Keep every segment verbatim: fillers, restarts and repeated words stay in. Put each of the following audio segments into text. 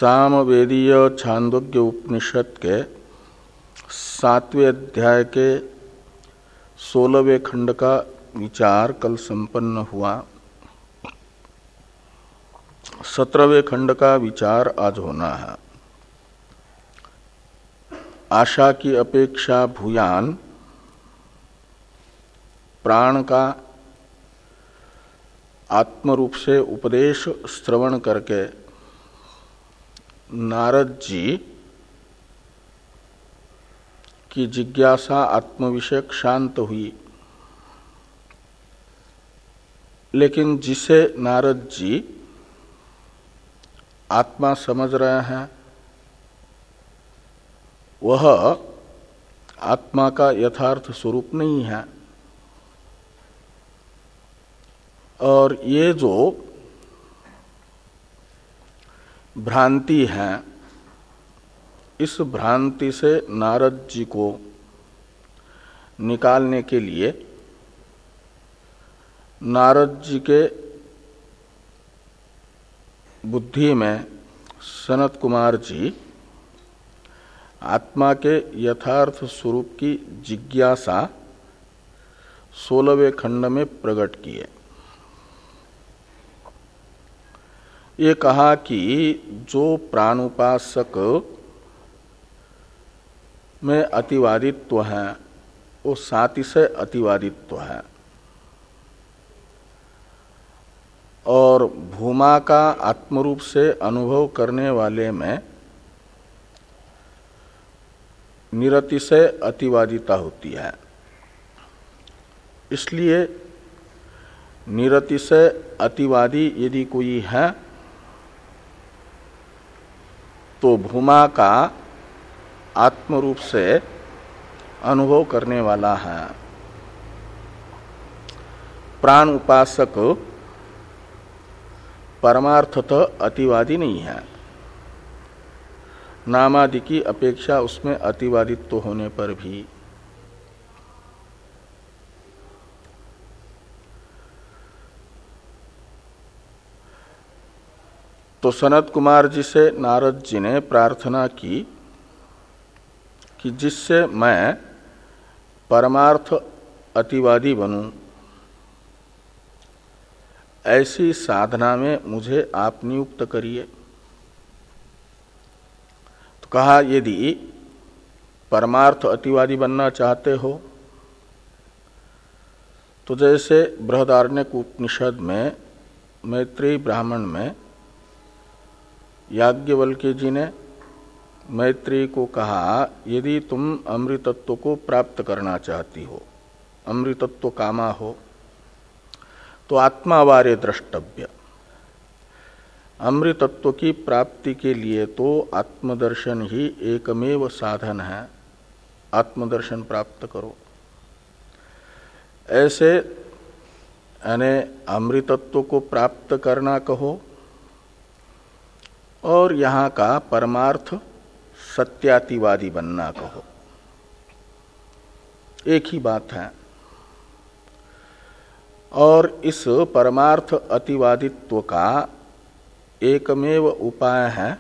सामवेदीय छांदोग्य उपनिषद के सातवें अध्याय के सोलहवें खंड का विचार कल संपन्न हुआ। सत्रहवें खंड का विचार आज होना है। आशा की अपेक्षा भूयान प्राण का आत्मरूप से उपदेश श्रवण करके नारद जी की जिज्ञासा आत्मविषयक शांत हुई, लेकिन जिसे नारद जी आत्मा समझ रहे हैं वह आत्मा का यथार्थ स्वरूप नहीं है। और ये जो भ्रांति है, इस भ्रांति से नारद जी को निकालने के लिए नारद जी के बुद्धि में सनत कुमार जी आत्मा के यथार्थ स्वरूप की जिज्ञासा सोलहवें खंड में प्रकट किए। ये कहा कि जो प्राणुपासक में अतिवादित्व है वो सातिशय अतिवादित्व है, और भूमा का आत्मरूप से अनुभव करने वाले में निरतिशय अतिवादिता होती है। इसलिए निरतिशय अतिवादी यदि कोई है तो भूमा का आत्मरूप से अनुभव करने वाला है। प्राण उपासक परमार्थतः अतिवादी नहीं है, नामादि की अपेक्षा उसमें अतिवादित्व होने पर भी। तो सनत कुमार जी से नारद जी ने प्रार्थना की कि जिससे मैं परमार्थ अतिवादी बनूं, ऐसी साधना में मुझे आप नियुक्त करिए। तो कहा यदि परमार्थ अतिवादी बनना चाहते हो तो जैसे बृहदारण्यक उपनिषद में मैत्रेयी ब्राह्मण में याज्ञवल्क्य जी ने मैत्रेयी को कहा, यदि तुम अमृतत्व को प्राप्त करना चाहती हो, अमृतत्व कामा हो, तो आत्मावारे द्रष्टव्य। अमृतत्व की प्राप्ति के लिए तो आत्मदर्शन ही एकमेव साधन है, आत्मदर्शन प्राप्त करो। ऐसे यानी अमृतत्व को प्राप्त करना कहो और यहाँ का परमार्थ सत्यातिवादी बनना कहो, एक ही बात है। और इस परमार्थ अतिवादित्व का एकमेव उपाय है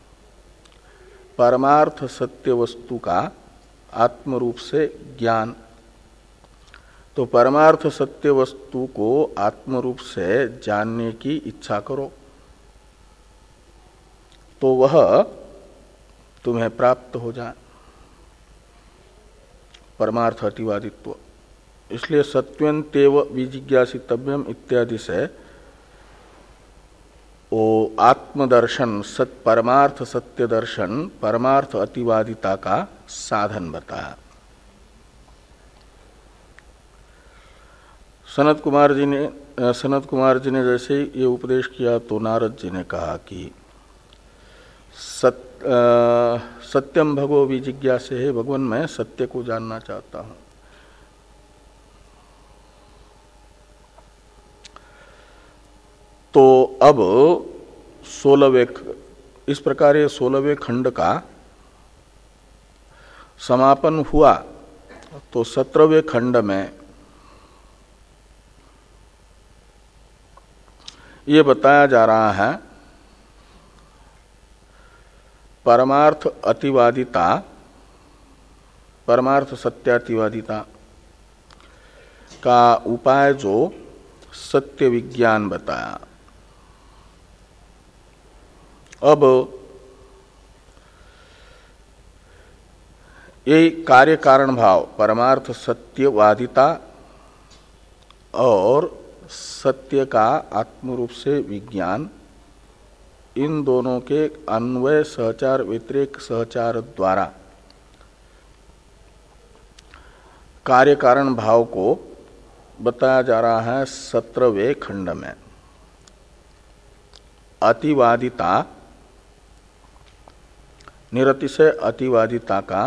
परमार्थ सत्य वस्तु का आत्मरूप से ज्ञान। तो परमार्थ सत्य वस्तु को आत्मरूप से जानने की इच्छा करो तो वह तुम्हें प्राप्त हो जाए, परमार्थ अतिवादित्व। इसलिए सत्वन्तेव विजिज्ञासितव्यम इत्यादि से वो आत्मदर्शन सत परमार्थ सत्य दर्शन परमार्थ अतिवादिता का साधन बताया। सनत कुमार जी ने सनत कुमार जी ने जैसे ये उपदेश किया तो नारद जी ने कहा कि सत, आ, सत्यम भगो विजिज्ञासे है, भगवान मैं सत्य को जानना चाहता हूं। तो अब सोलहवें इस प्रकार ये सोलहवें खंड का समापन हुआ। तो सत्रहवें खंड में ये बताया जा रहा है परमार्थ अतिवादिता, परमार्थ सत्यातिवादिता का उपाय जो सत्य विज्ञान बताया। अब ये कार्य कारण भाव, परमार्थ सत्यवादिता और सत्य का आत्मरूप से विज्ञान, इन दोनों के अन्वय सहचार व्यतिरेक सहचार द्वारा कार्य कारण भाव को बताया जा रहा है सत्रहवें खंड में। अतिवादिता, निरतिशय अतिवादिता का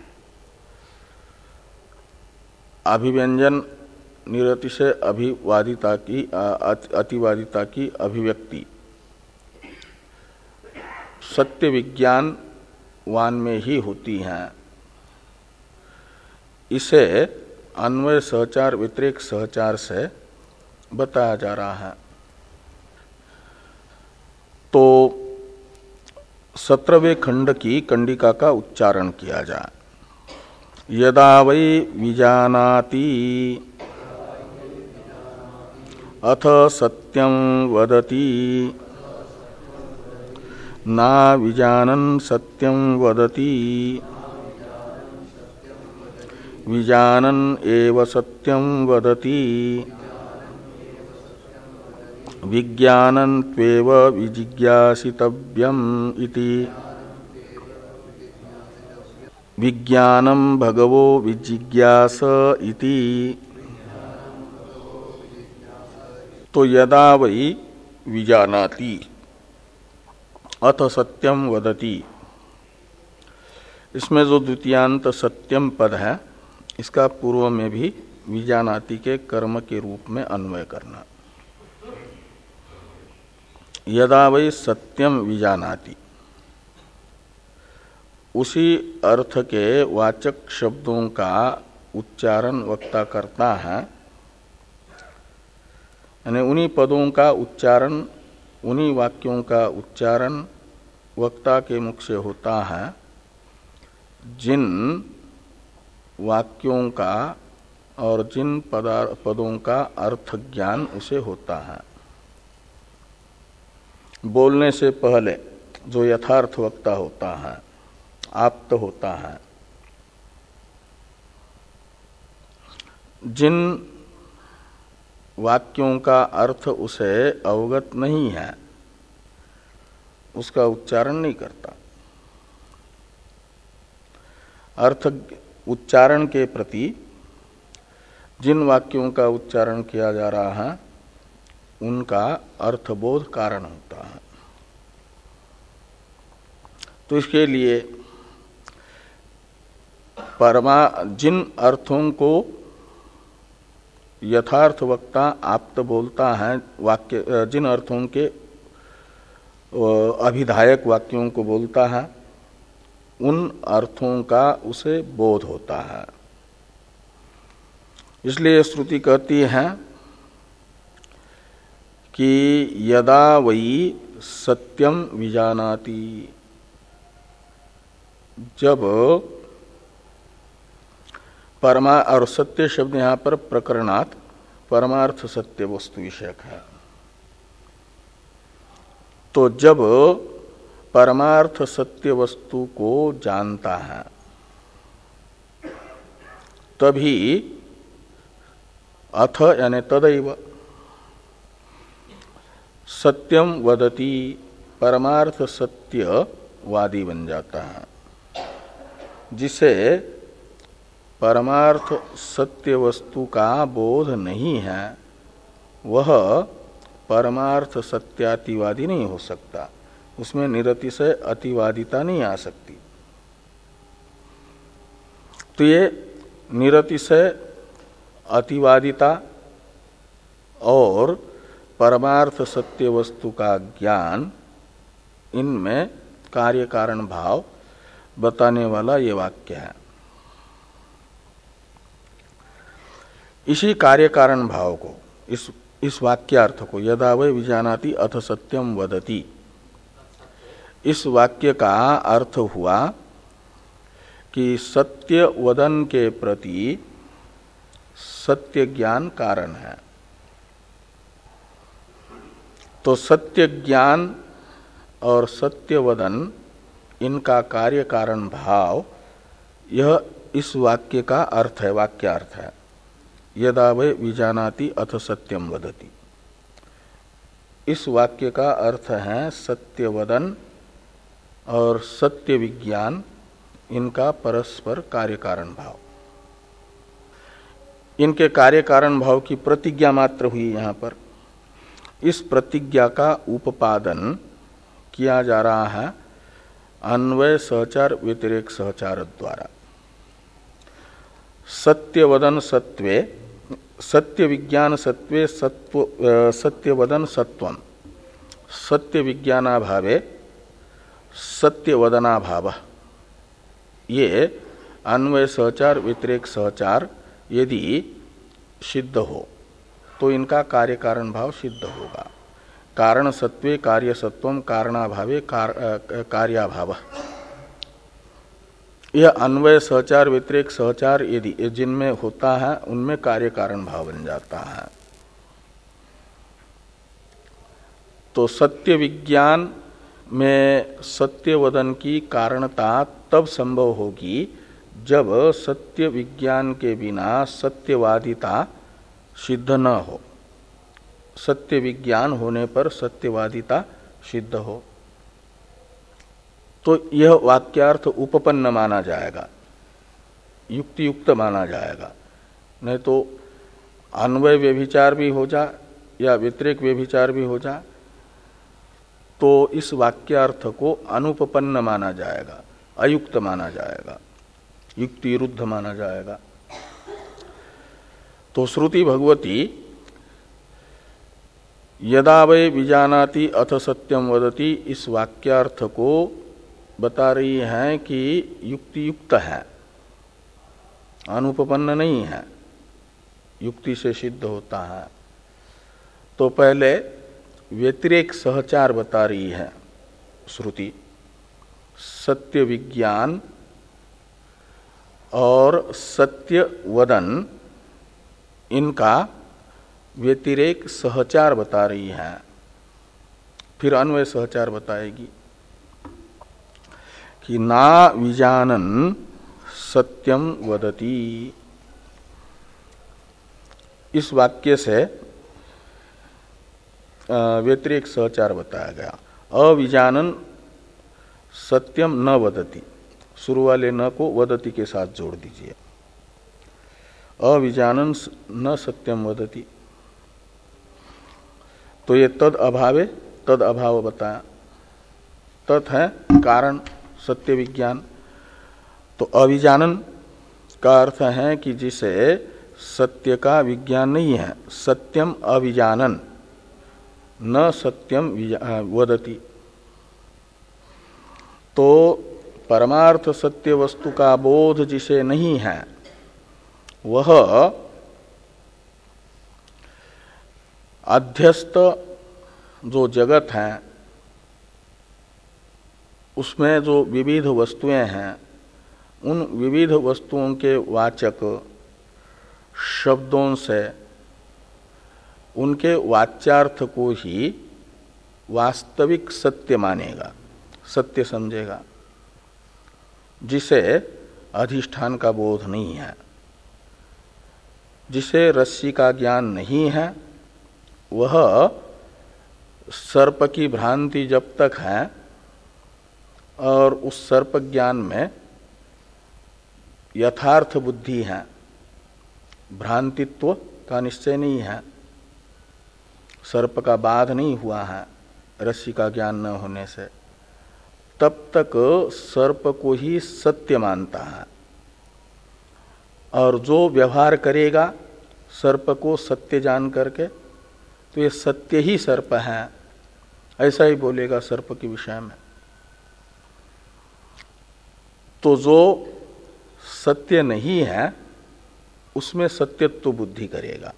अभिव्यंजन, निरतिशय अभिवादिता की अतिवादिता की अभिव्यक्ति सत्य विज्ञान वान में ही होती हैं। इसे अन्वय सहचार व्यतिरेक सहचार से बताया जा रहा है। तो सत्रहवें खंड की कंडिका का उच्चारण किया जाए। यदा वै विजानाति अथ सत्यं वदति ना विजानन् सत्यं वदति विजानन् एव सत्यं वदति विज्ञानं त्वेव विजिज्ञासितव्यम् इति। विज्ञानं भगवो विजिज्ञास इति। तो यदा वै विजानाति अथ सत्यम वदति, इसमें जो द्वितीयांत सत्यम पद है इसका पूर्व में भी विजानाति के कर्म के रूप में अन्वय करना। यदा वै सत्यम विजानाति, उसी अर्थ के वाचक शब्दों का उच्चारण वक्ता करता है, यानी उन्हीं पदों का उच्चारण, उन्हीं वाक्यों का उच्चारण वक्ता के मुख से होता है जिन वाक्यों का और जिन पदों का अर्थ ज्ञान उसे होता है। बोलने से पहले जो यथार्थ वक्ता होता है, आप्त होता है, जिन वाक्यों का अर्थ उसे अवगत नहीं है उसका उच्चारण नहीं करता। अर्थ उच्चारण के प्रति जिन वाक्यों का उच्चारण किया जा रहा है उनका अर्थबोध कारण होता है। तो इसके लिए परमा जिन अर्थों को यथार्थ वक्ता आप्त बोलता है, वाक्य जिन अर्थों के अभिधायक वाक्यों को बोलता है उन अर्थों का उसे बोध होता है। इसलिए श्रुति कहती है कि यदा वै सत्यम विजानाति, जब परमा, और सत्य शब्द यहाँ पर प्रकरणात् परमार्थ सत्य वस्तु विषयक है। तो जब परमार्थ सत्य वस्तु को जानता है तभी अथ यानी तदैव सत्यम वदति, परमार्थ सत्यवादी बन जाता है। जिसे परमार्थ सत्य वस्तु का बोध नहीं है वह परमार्थ सत्यातिवादी नहीं हो सकता, उसमें निरतिशय अतिवादिता नहीं आ सकती। तो ये निरतिशय अतिवादिता और परमार्थ सत्य वस्तु का ज्ञान, इनमें कार्य कारण भाव बताने वाला ये वाक्य है। इसी कार्य कारण भाव को, इस इस वाक्यार्थ को, यदा वै विजानाति अथ सत्यम वदति, इस वाक्य का अर्थ हुआ कि सत्य वदन के प्रति सत्य ज्ञान कारण है। तो सत्य ज्ञान और सत्य वदन इनका कार्य कारण भाव, यह इस वाक्य का अर्थ है, वाक्यार्थ है। यदा वै विजानाति अथ सत्यम वदति, इस वाक्य का अर्थ है सत्य वदन और सत्य विज्ञान, इनका परस्पर कार्य कारण भाव। इनके कार्य कारण भाव की प्रतिज्ञा मात्र हुई यहाँ पर। इस प्रतिज्ञा का उपादन किया जा रहा है अन्वय सहचार व्यतिरेक सहचार द्वारा। सत्य वदन सत्वे, सत्य विज्ञान सत्वे सत्व सत्य वदन सत्वम, सत्य विज्ञानाभावे सत्य वदनाभाव, ये अन्वय सहचार व्यतिरेक सहचार यदि सिद्ध हो तो इनका कार्य कारण भाव सिद्ध होगा। कारण सत्वे कार्य सत्वम कारणाभावे कार, कार्याभाव, यह अन्वय सहचार व्यतिरेक सहचार यदि जिनमें होता है उनमें कार्य कारण भाव बन जाता है। तो सत्य विज्ञान में सत्य वदन की कारणता तब संभव होगी जब सत्य विज्ञान के बिना सत्यवादिता सिद्ध न हो। सत्य विज्ञान होने पर सत्यवादिता सिद्ध हो तो यह वाक्यार्थ उपपन्न माना जाएगा, युक्ति युक्त माना जाएगा। नहीं तो अन्वय व्यभिचार भी हो जा या व्यतिरेक व्यभिचार भी हो जा तो इस वाक्यार्थ को अनुपपन्न माना जाएगा, अयुक्त माना जाएगा, युक्ति विरुद्ध माना जाएगा। तो श्रुति भगवती यदा वै विजानाति अथ सत्यम वदति, इस वाक्यार्थ को बता रही है कि युक्ति युक्त है, अनुपपन्न नहीं है, युक्ति से सिद्ध होता है। तो पहले व्यतिरेक सहचार बता रही है श्रुति, सत्य विज्ञान और सत्य वदन, इनका व्यतिरेक सहचार बता रही है। फिर अन्वय सहचार बताएगी कि ना विजानन सत्यम वदति। इस वाक्य से व्यतिरेक सहचार बताया गया। अविजानन सत्यम न वदति, शुरू वाले न को वदति के साथ जोड़ दीजिए। अविजानन न सत्यम वदति, तो ये तद अभावे तद अभाव बताया। तत् है कारण सत्य विज्ञान, तो अविजानन का अर्थ है कि जिसे सत्य का विज्ञान नहीं है, सत्यम अविजानन न सत्यम वदति। तो परमार्थ सत्य वस्तु का बोध जिसे नहीं है वह अध्यस्त जो जगत है उसमें जो विविध वस्तुएं हैं, उन विविध वस्तुओं के वाचक शब्दों से उनके वाच्यार्थ को ही वास्तविक सत्य मानेगा, सत्य समझेगा, जिसे अधिष्ठान का बोध नहीं है, जिसे रस्सी का ज्ञान नहीं है, वह सर्प की भ्रांति जब तक है और उस सर्प ज्ञान में यथार्थ बुद्धि है, भ्रांतित्व का निश्चय नहीं है, सर्प का बाध नहीं हुआ है रस्सी का ज्ञान न होने से, तब तक सर्प को ही सत्य मानता है। और जो व्यवहार करेगा सर्प को सत्य जान करके, तो ये सत्य ही सर्प है, ऐसा ही बोलेगा सर्प के विषय में। तो जो सत्य नहीं है उसमें सत्यत्व बुद्धि करेगा।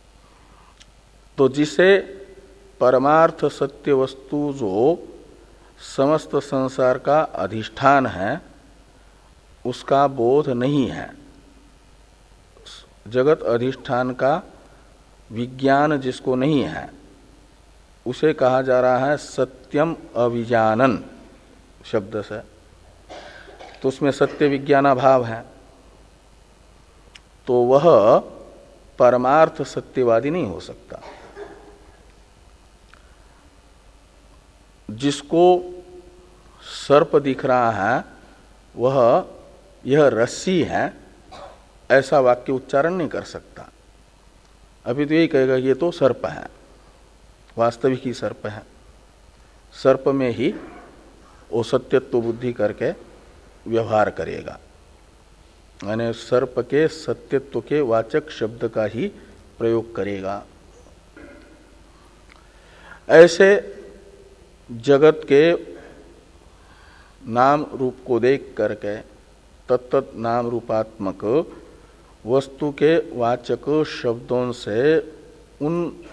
तो जिसे परमार्थ सत्य वस्तु जो समस्त संसार का अधिष्ठान है उसका बोध नहीं है। जगत अधिष्ठान का विज्ञान जिसको नहीं है उसे कहा जा रहा है सत्यम अविजानन शब्द से। तो उसमें सत्य विज्ञानाभाव है, तो वह परमार्थ सत्यवादी नहीं हो सकता। जिसको सर्प दिख रहा है वह यह रस्सी है ऐसा वाक्य उच्चारण नहीं कर सकता। अभी तो यही कहेगा ये तो सर्प है, वास्तविक ही सर्प है। सर्प में ही वो सत्यत्व बुद्धि करके व्यवहार करेगा, यानी सर्प के सत्यत्व के वाचक शब्द का ही प्रयोग करेगा। ऐसे जगत के नाम रूप को देख करके तत्त नाम रूपात्मक वस्तु के वाचक शब्दों से उन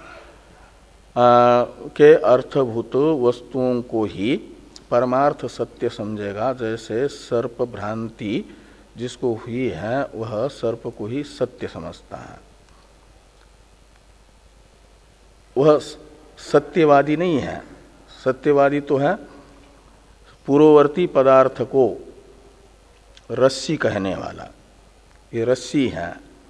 आ, के अर्थभूत वस्तुओं को ही परमार्थ सत्य समझेगा। जैसे सर्प भ्रांति जिसको हुई है वह सर्प को ही सत्य समझता है। वह सत्यवादी नहीं है। सत्यवादी तो है पूर्ववर्ती पदार्थ को रस्सी कहने वाला। ये रस्सी है,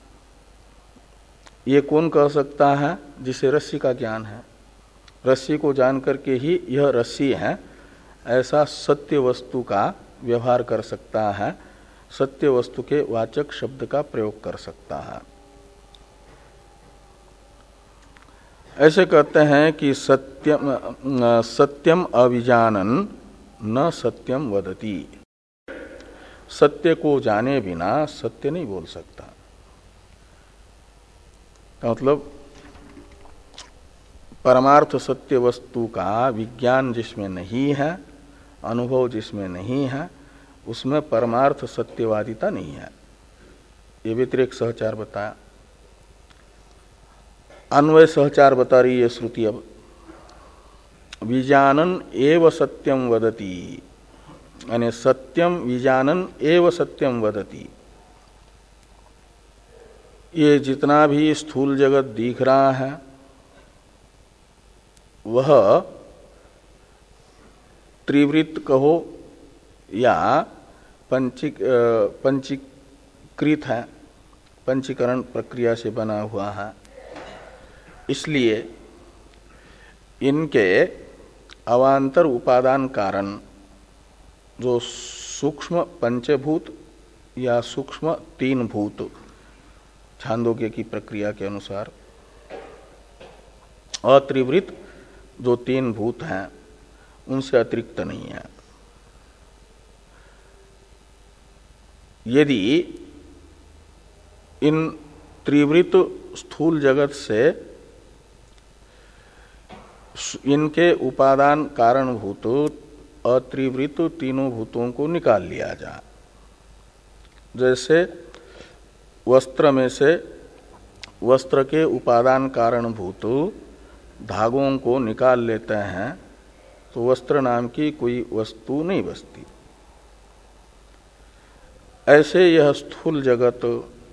ये कौन कह सकता है? जिसे रस्सी का ज्ञान है। रस्सी को जान करके ही यह रस्सी है ऐसा सत्य वस्तु का व्यवहार कर सकता है, सत्य वस्तु के वाचक शब्द का प्रयोग कर सकता है। ऐसे कहते हैं कि सत्यम सत्यम अविजानन न सत्यम वदति। सत्य को जाने बिना सत्य नहीं बोल सकता। तो मतलब परमार्थ सत्य वस्तु का विज्ञान जिसमें नहीं है, अनुभव जिसमें नहीं है, उसमें परमार्थ सत्यवादिता नहीं है। ये व्यतिरेक सहचार बताया। अन्वय सहचार बता रही है श्रुति। अब विजानन एव सत्यम वदति, यानी सत्यम विजानन एव सत्यम वदति। ये जितना भी स्थूल जगत दिख रहा है वह त्रिवृत्त कहो या पंचीक पंचीकृत है, पंचीकरण प्रक्रिया से बना हुआ है। इसलिए इनके अवांतर उपादान कारण जो सूक्ष्म पंचभूत या सूक्ष्म तीन भूत छांदोग्य की प्रक्रिया के अनुसार अत्रिवृत्त जो तीन भूत हैं उनसे अतिरिक्त नहीं है। यदि इन त्रिवृत्त स्थूल जगत से इनके उपादान कारणभूत अत्रिवृत्त तीनों भूतों को निकाल लिया जाए, जैसे वस्त्र में से वस्त्र के उपादान कारणभूत धागों को निकाल लेते हैं तो वस्त्र नाम की कोई वस्तु नहीं बचती। ऐसे यह स्थूल जगत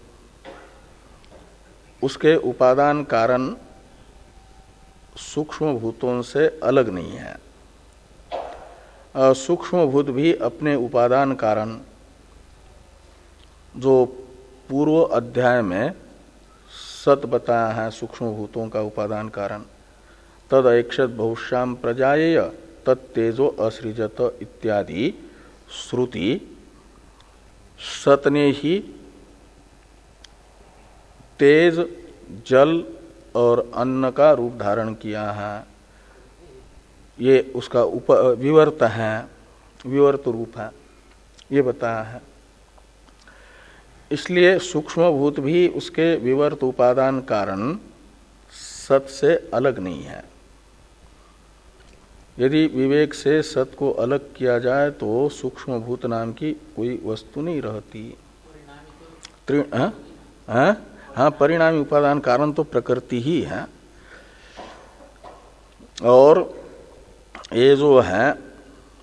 उसके उपादान कारण सूक्ष्म भूतों से अलग नहीं है। सूक्ष्म भूत भी अपने उपादान कारण जो पूर्व अध्याय में सत बताया है सूक्ष्म भूतों का उपादान कारण, तद ऐक्षत बहुश्याम प्रजायेय तत्तेजो असृजत इत्यादि श्रुति सत ने ही तेज, जल और अन्न का रूप धारण किया है। ये उसका उप विवर्त है, विवर्त रूप है, ये बताया है। इसलिए सूक्ष्म भूत भी उसके विवर्त उपादान कारण सत से अलग नहीं है। यदि विवेक से सत को अलग किया जाए तो सूक्ष्म भूत नाम की कोई वस्तु नहीं रहती। हाँ हाँ हाँ, परिणामी उपादान कारण तो प्रकृति ही है। और ये जो है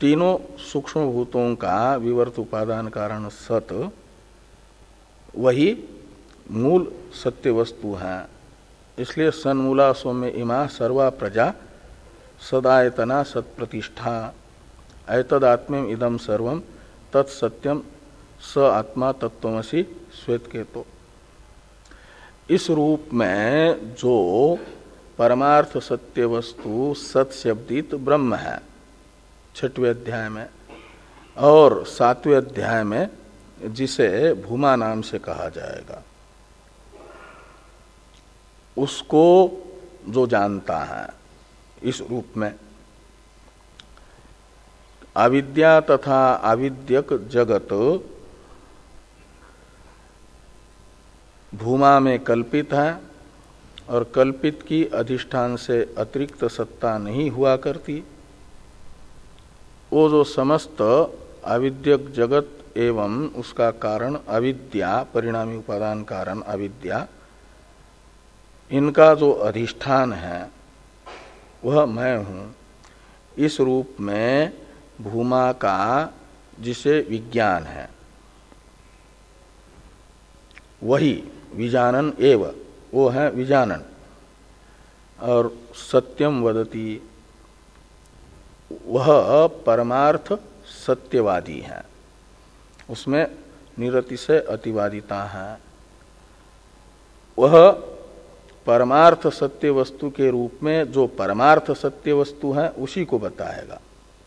तीनों सूक्ष्म भूतों का विवर्त उपादान कारण सत वही मूल सत्य वस्तु है। इसलिए सन्मूला सौम्य इमा सर्वा प्रजा सदायतना सत्प्रतिष्ठा ऐतदात्म्यम इदम सर्वम तत्सत्यम स आत्मा तत्वमसि श्वेत के। तो इस रूप में जो परमार्थ सत्य वस्तु सत्शब्दित ब्रह्म है छठवें अध्याय में, और सातवें अध्याय में जिसे भूमा नाम से कहा जाएगा, उसको जो जानता है इस रूप में अविद्या तथा अविद्यक जगत भूमा में कल्पित है और कल्पित की अधिष्ठान से अतिरिक्त सत्ता नहीं हुआ करती। वो जो समस्त अविद्यक जगत एवं उसका कारण अविद्या, परिणामी उपादान कारण अविद्या, इनका जो अधिष्ठान है वह मैं हूँ। इस रूप में भूमा का जिसे विज्ञान है वही विजानन एव, वो है विजानन। और सत्यम वदति, वह परमार्थ सत्यवादी है, उसमें निरतिशय अतिवादिता है। वह परमार्थ सत्य वस्तु के रूप में जो परमार्थ सत्य वस्तु है उसी को बताएगा।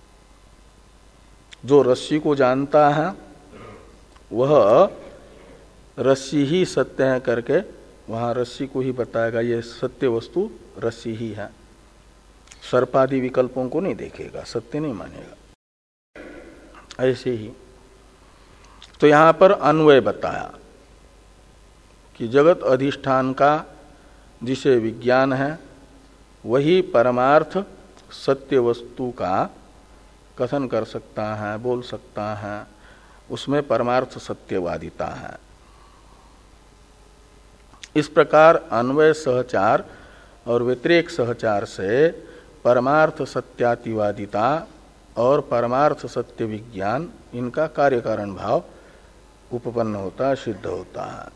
जो रस्सी को जानता है वह रस्सी ही सत्य है करके वहां रस्सी को ही बताएगा, ये सत्य वस्तु रस्सी ही है। सर्पादि विकल्पों को नहीं देखेगा, सत्य नहीं मानेगा। ऐसे ही तो यहां पर अन्वय बताया कि जगत अधिष्ठान का जिसे विज्ञान है वही परमार्थ सत्य वस्तु का कथन कर सकता है, बोल सकता है, उसमें परमार्थ सत्यवादिता है। इस प्रकार अन्वय सहचार और व्यतिरेक सहचार से परमार्थ सत्यातिवादिता और परमार्थ सत्य विज्ञान, इनका कार्य कारण भाव उपपन्न होता, सिद्ध होता है।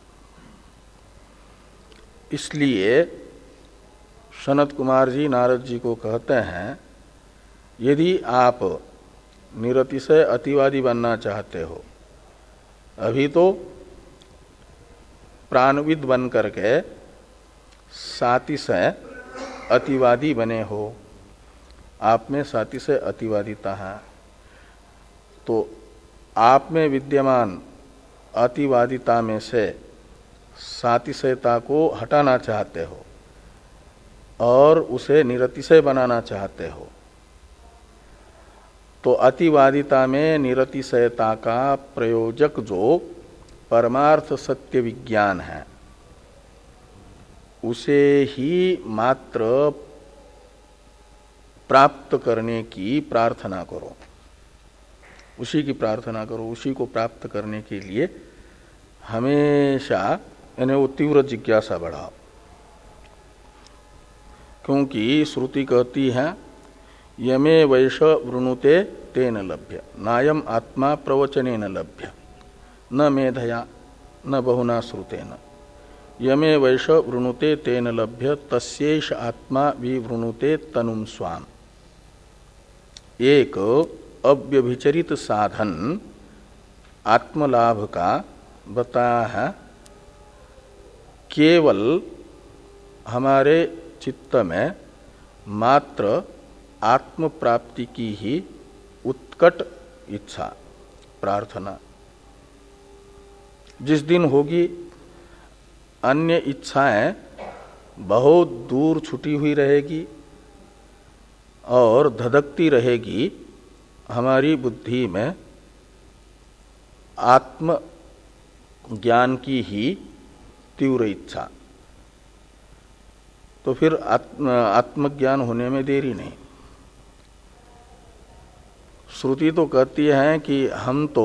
इसलिए सनत कुमार जी नारद जी को कहते हैं, यदि आप निरतिशय अतिवादी बनना चाहते हो, अभी तो प्राणविद बन करके सातिशय अतिवादी बने हो, आप में सातिशय अतिवादिता है, तो आप में विद्यमान अतिवादिता में से सातिशयता को हटाना चाहते हो और उसे निरतिशय बनाना चाहते हो, तो अतिवादिता में निरतिशयता का प्रयोजक जो परमार्थ सत्य विज्ञान है उसे ही मात्र प्राप्त करने की प्रार्थना करो, उसी की प्रार्थना करो, उसी को प्राप्त करने के लिए हमेशा यानी वो तीव्र जिज्ञासा बढ़ाओ। क्योंकि श्रुति कहती है यमे वैश वृणुते तेन लभ्य नायम आत्मा प्रवचनेन लभ्य न मेधया न बहुना श्रुतेन। यमे वैश वृणुते तेन लभ्य तस्यैष आत्मा विवृणुते तनुम स्वाम। एक अव्यभिचरित साधन आत्मलाभ का बताया है। केवल हमारे चित्त में मात्र आत्म प्राप्ति की ही उत्कट इच्छा प्रार्थना जिस दिन होगी, अन्य इच्छाएं बहुत दूर छुटी हुई रहेगी और धधकती रहेगी हमारी बुद्धि में आत्म ज्ञान की ही तीव्र इच्छा, तो फिर आत्म आत्मज्ञान होने में देरी नहीं। श्रुति तो कहती है कि हम तो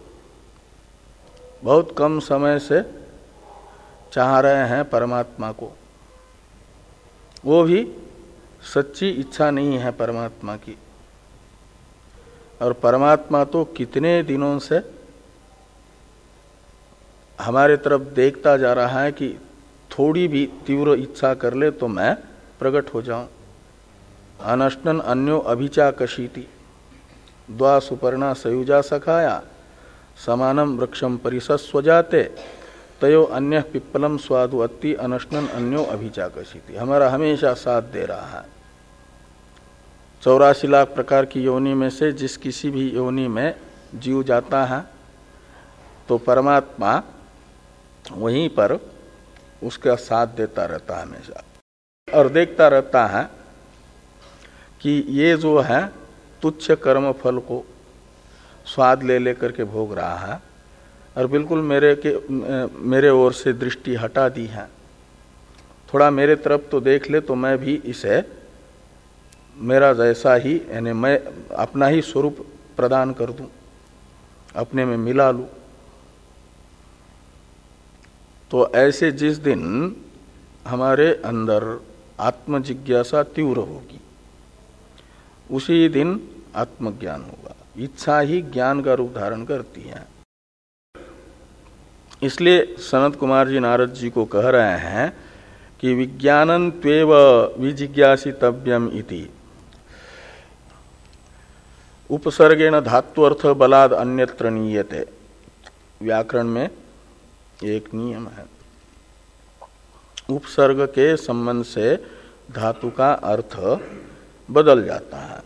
बहुत कम समय से चाह रहे हैं परमात्मा को, वो भी सच्ची इच्छा नहीं है परमात्मा की। और परमात्मा तो कितने दिनों से हमारे तरफ देखता जा रहा है कि थोड़ी भी तीव्र इच्छा कर ले तो मैं प्रकट हो जाऊं। अनष्टन अन्यो अभिचाकशीति द्वा सुपर्णा सयुजा सखाया समानम वृक्षम परिसस्व जाते तयो अन्य पिप्पलम स्वादु अत्ति अनष्टन अन्यो अभिचाकशीति। हमारा हमेशा साथ दे रहा है। चौरासी लाख प्रकार की योनि में से जिस किसी भी योनि में जीव जाता है तो परमात्मा वहीं पर उसका साथ देता रहता है हमेशा, और देखता रहता है कि ये जो है तुच्छ कर्म फल को स्वाद ले लेकर के भोग रहा है और बिल्कुल मेरे के मेरे ओर से दृष्टि हटा दी है। थोड़ा मेरे तरफ तो देख ले तो मैं भी इसे मेरा जैसा ही यानी मैं अपना ही स्वरूप प्रदान कर दूं, अपने में मिला लूं। तो ऐसे जिस दिन हमारे अंदर आत्मजिज्ञासा तीव्र होगी उसी दिन आत्मज्ञान होगा। इच्छा ही ज्ञान का रूप धारण करती है। इसलिए सनत कुमार जी नारद जी को कह रहे हैं कि विज्ञानं त्वेव विजिज्ञासितव्यम इति उपसर्गेण धात्वर्थ बलाद अन्यत्र नीयते। व्याकरण में एक नियम है, उपसर्ग के संबंध से धातु का अर्थ बदल जाता है।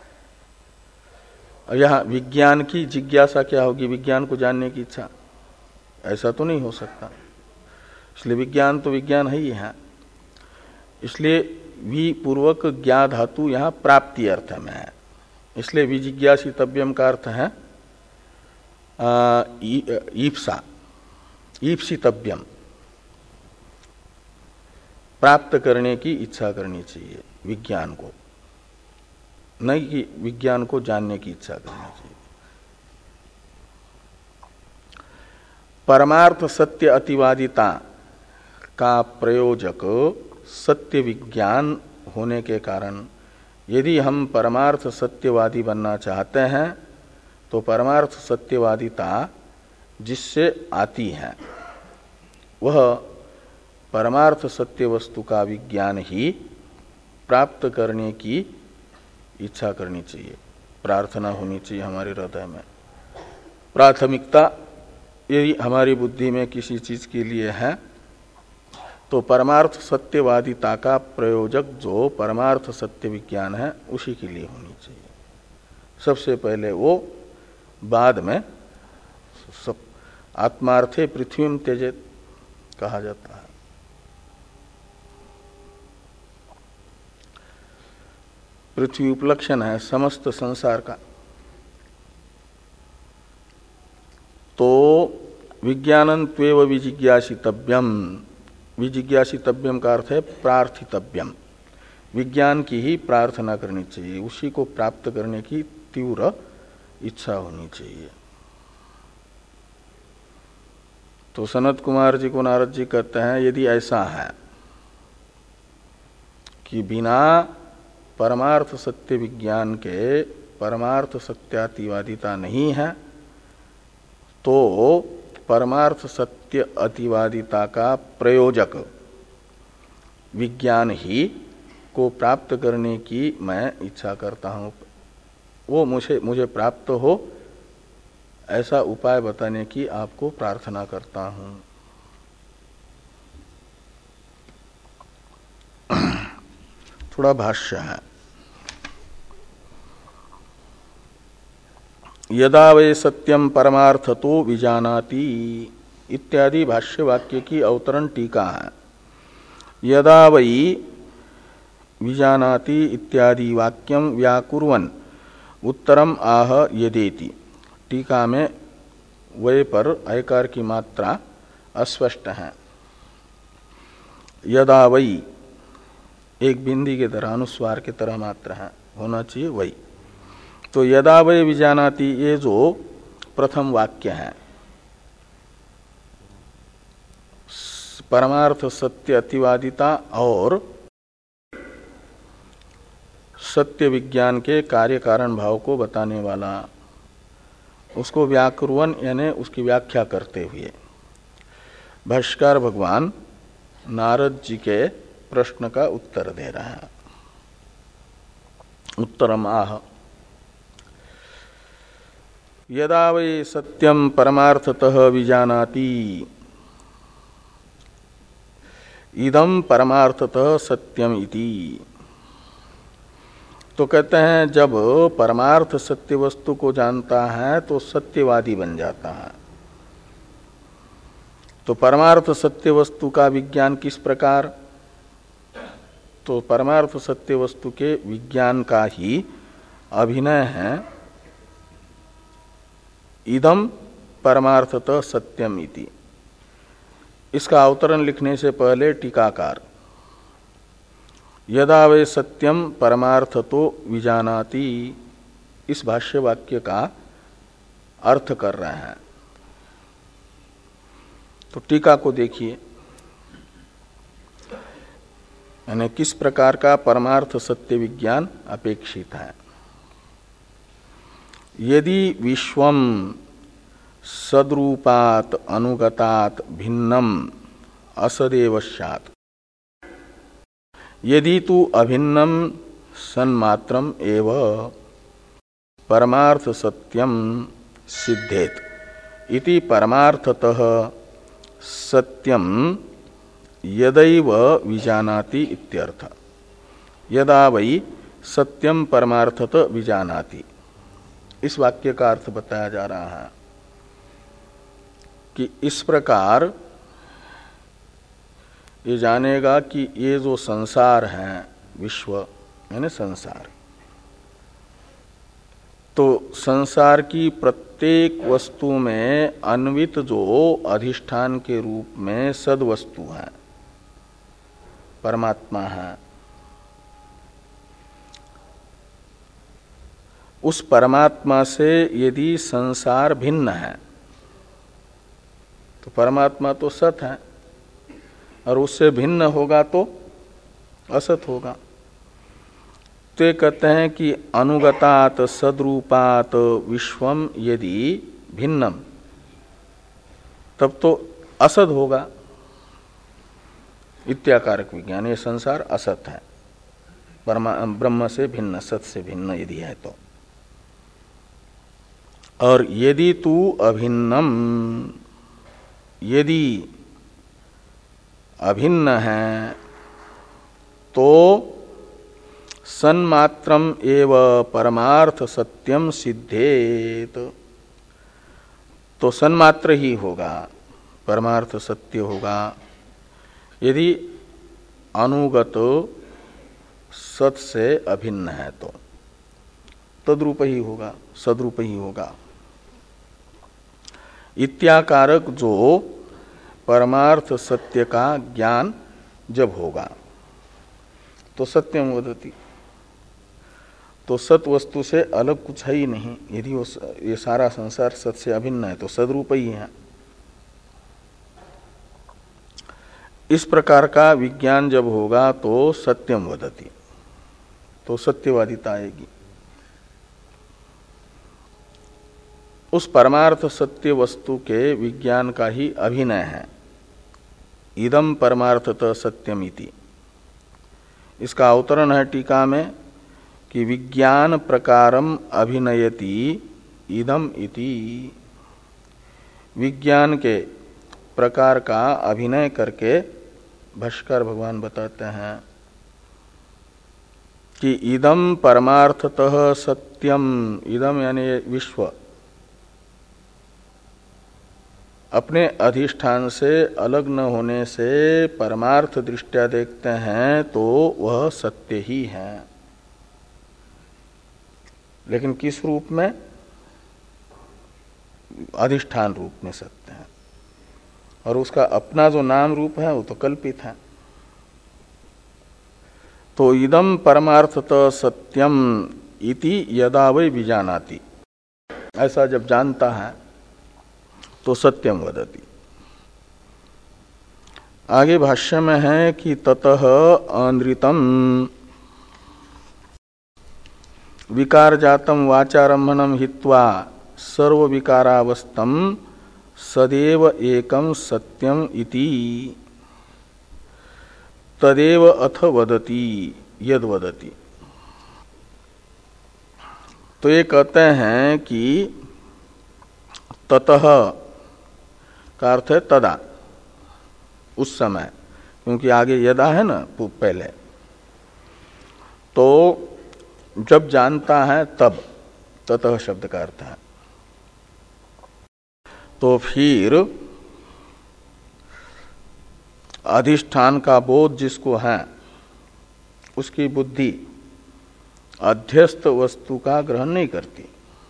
यहाँ विज्ञान की जिज्ञासा क्या होगी? विज्ञान को जानने की इच्छा। ऐसा तो नहीं हो सकता, इसलिए विज्ञान तो विज्ञान है ही है। इसलिए वि पूर्वक ज्ञा धातु यहाँ प्राप्ति अर्थ में है। इसलिए विजिज्ञासितव्यम का अर्थ है ईप्सा, ईप्सितव्यम, प्राप्त करने की इच्छा करनी चाहिए विज्ञान को, नहीं कि विज्ञान को जानने की इच्छा करनी चाहिए। परमार्थ सत्य अतिवादिता का प्रयोजक सत्य विज्ञान होने के कारण यदि हम परमार्थ सत्यवादी बनना चाहते हैं तो परमार्थ सत्यवादिता जिससे आती है वह परमार्थ सत्य वस्तु का विज्ञान ही प्राप्त करने की इच्छा करनी चाहिए, प्रार्थना होनी चाहिए हमारे हृदय में। प्राथमिकता यदि हमारी बुद्धि में किसी चीज के लिए है तो परमार्थ सत्यवादिता का प्रयोजक जो परमार्थ सत्य विज्ञान है उसी के लिए होनी चाहिए सबसे पहले वो, बाद में सब। आत्मार्थे पृथ्वीम त्यजेत कहा जाता है। पृथ्वी उपलक्षण है समस्त संसार का। तो विज्ञानं त्वेव विजिज्ञासितव्यम, विजिज्ञासितव्यम का अर्थ है प्रार्थितव्यम। विज्ञान की ही प्रार्थना करनी चाहिए, उसी को प्राप्त करने की तीव्र इच्छा होनी चाहिए। तो सनत कुमार जी को नारद जी कहते हैं यदि ऐसा है कि बिना परमार्थ सत्य विज्ञान के परमार्थ सत्यातिवादिता नहीं है तो परमार्थ सत्य अतिवादिता का प्रयोजक विज्ञान ही को प्राप्त करने की मैं इच्छा करता हूं, वो मुझे मुझे प्राप्त हो ऐसा उपाय बताने की आपको प्रार्थना करता हूं। थोड़ा भाष्य है। यदा वे सत्यम परमार्थ तो विजानाति इत्यादि भाष्य वाक्य की अवतरण टीका है। यदा वै विजानाति इत्यादि वाक्यम व्याकुर्वन् उत्तरम आह यदेति। टीका में वे पर ऐकार की मात्रा अस्पष्ट है। यदा वै एक बिंदी के तरह अनुस्वार के तरह मात्र है, होना चाहिए वही। तो यदा वै विजानाति ये जो प्रथम वाक्य है परमार्थ सत्य अतिवादिता और सत्य विज्ञान के कार्य कारण भाव को बताने वाला, उसको व्याकरण यानी उसकी व्याख्या करते हुए भाष्यकार भगवान नारद जी के प्रश्न का उत्तर दे रहे हैं। उत्तरम आह यदा वै सत्यम परमार्थतः विजानाति इदम परमार्थतः सत्यम इति। तो कहते हैं जब परमार्थ सत्य वस्तु को जानता है तो सत्यवादी बन जाता है। तो परमार्थ सत्य वस्तु का विज्ञान किस प्रकार? तो परमार्थ सत्य वस्तु के विज्ञान का ही अभिनय है इदम परमार्थतः सत्यम इति। इसका अवतरण लिखने से पहले टीकाकार यदा वे सत्यम परमार्थतो विजानाति इस भाष्य वाक्य का अर्थ कर रहे हैं। तो टीका को देखिए, यानी किस प्रकार का परमार्थ सत्य विज्ञान अपेक्षित है। यदि विश्वम सद्रूपात अनुगतात भिन्नम असदेव स्यात्, यदि तु अभिन्नम सन्मात्रम एव परमार्थ सत्यम सिद्धेत इति परमार्थतः सत्यम यदैव विजानाति इत्यर्थ। यदा वै सत्यम परमार्थत विजानाति, इस वाक्य का अर्थ बताया जा रहा है कि इस प्रकार ये जानेगा कि ये जो संसार है, विश्व यानी संसार, तो संसार की प्रत्येक वस्तु में अन्वित जो अधिष्ठान के रूप में सद वस्तु है, परमात्मा है, उस परमात्मा से यदि संसार भिन्न है तो परमात्मा तो सत है और उससे भिन्न होगा तो असत होगा। तो कहते हैं कि अनुगतात सद्रूपात विश्वम यदि भिन्नम, तब तो असत होगा। इत्याकारक विज्ञान, ये संसार असत है, ब्रह्म से भिन्न, सत से भिन्न यदि है तो। और यदि तू अभिन्नम, यदि अभिन्न है तो सन्मात्रम एव परमार्थ सत्यम सिद्धेत, तो सन्मात्र ही होगा, परमार्थ सत्य होगा। यदि अनुगत सत से अभिन्न है तो तद्रूप ही होगा, सद्रूप ही होगा। इत्याकारक जो परमार्थ सत्य का ज्ञान जब होगा तो सत्यम वदति, तो सत वस्तु से अलग कुछ है ही नहीं। यदि वो ये सारा संसार सत से अभिन्न है तो सद्रूप ही है। इस प्रकार का विज्ञान जब होगा तो सत्यम वदति, तो सत्यवादिता आएगी। उस परमार्थ सत्य वस्तु के विज्ञान का ही अभिनय है इदम परमार्थतः सत्यमिति। इसका अवतरण है टीका में कि विज्ञान प्रकारम अभिनयति इदम इति। विज्ञान के प्रकार का अभिनय करके भाष्यकार भगवान बताते हैं कि इदम परमार्थतः सत्यम, इदम यानी विश्व अपने अधिष्ठान से अलग न होने से परमार्थ दृष्टया देखते हैं तो वह सत्य ही है। लेकिन किस रूप में? अधिष्ठान रूप में सत्य है, और उसका अपना जो नाम रूप है वो तो कल्पित है। तो इदम परमार्थतः सत्यम इति यदा वै विजानाति, ऐसा जब जानता है तो सत्यम वदति। आगे भाष्य में है कि ततः अनृतम, विकार जातम वाचारंभनम हित्वा सर्व विकारावस्थम सदैव एकम सत्यम इति तदेव अथ वदति यद वदति। तो ये कहते हैं कि ततः का अर्थ है तदा, उस समय, क्योंकि आगे यदा है ना पहले, तो जब जानता है तब ततः शब्द का अर्थ है। तो फिर अधिष्ठान का बोध जिसको है उसकी बुद्धि अध्यस्त वस्तु का ग्रहण नहीं करती।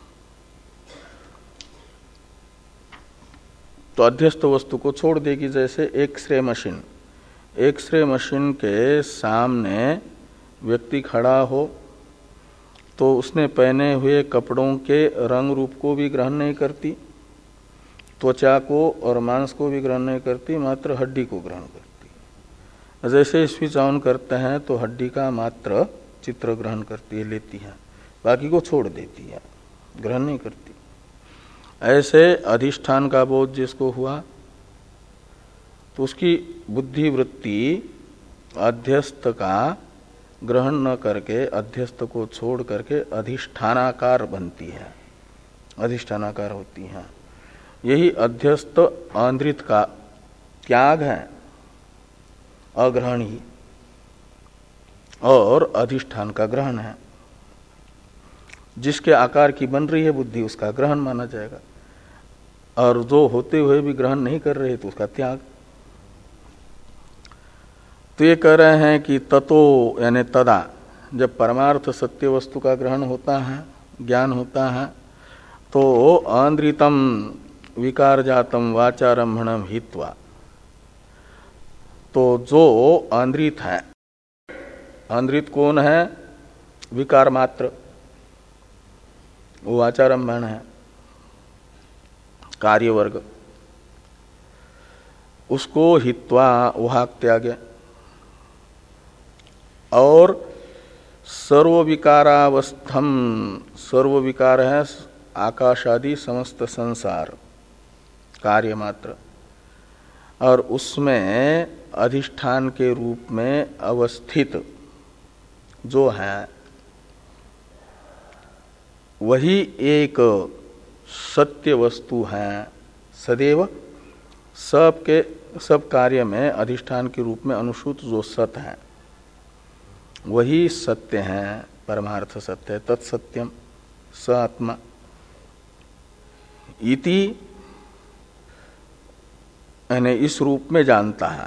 तो अध्यस्त वस्तु को छोड़ देगी। जैसे एक्सरे मशीन, एक्सरे मशीन के सामने व्यक्ति खड़ा हो तो उसने पहने हुए कपड़ों के रंग रूप को भी ग्रहण नहीं करती, त्वचा को और मांस को भी ग्रहण नहीं करती, मात्र हड्डी को ग्रहण करती। जैसे स्विच ऑन करते हैं तो हड्डी का मात्र चित्र ग्रहण करती है, लेती है, बाकी को छोड़ देती है, ग्रहण नहीं करती। ऐसे अधिष्ठान का बोध जिसको हुआ तो उसकी बुद्धि वृत्ति अध्यस्त का ग्रहण न करके अध्यस्त को छोड़ करके अधिष्ठानाकार बनती है, अधिष्ठानाकार होती है। यही अध्यस्त आंद्रित का त्याग है, अग्रहण ही, और अधिष्ठान का ग्रहण है। जिसके आकार की बन रही है बुद्धि उसका ग्रहण माना जाएगा, और जो होते हुए भी ग्रहण नहीं कर रहे तो उसका त्याग। तो ये कह रहे हैं कि ततो यानी तदा, जब परमार्थ सत्य वस्तु का ग्रहण होता है, ज्ञान होता है, तो आंद्रितम विकार जातम वाचारंभणम हित्वा, तो जो आंद्रित है, आंद्रित कौन है? विकार मात्र, वो वाचारंभण है, कार्य वर्ग, उसको हित्वा वहां त्यागे, और सर्व विकारावस्थम, सर्व विकार है आकाश आदि समस्त संसार, कार्य मात्र, और उसमें अधिष्ठान के रूप में अवस्थित जो है वही एक सत्य वस्तु है। सदैव सब के सब कार्य में अधिष्ठान के रूप में अनुसूत जो सत है वही सत्य है, परमार्थ सत्य है, तत्सत्यम स आत्मा इति, यानी इस रूप में जानता है।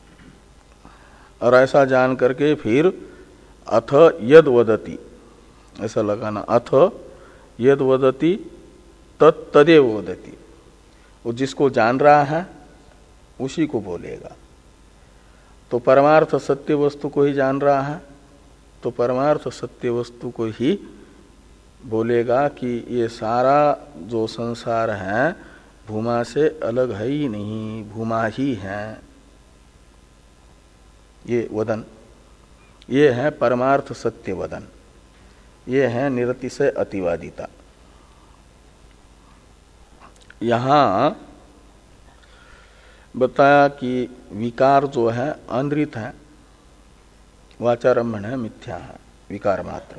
और ऐसा जान करके फिर अथ यद वदति, ऐसा लगाना, अथ यद वदति तत्तदेव वदति, वो जिसको जान रहा है उसी को बोलेगा। तो परमार्थ सत्य वस्तु को ही जान रहा है तो परमार्थ सत्य वस्तु को ही बोलेगा कि ये सारा जो संसार है भूमा से अलग है ही नहीं, भूमा ही है। ये वदन, ये है परमार्थ सत्य वदन, ये है निरतिशय अतिवादिता। यहां बताया कि विकार जो है आंद्रित है, वाचारंभण है, मिथ्या है, विकार मात्र।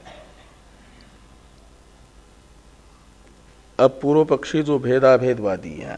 अब पूर्व पक्षी जो भेदाभेदवादी हैं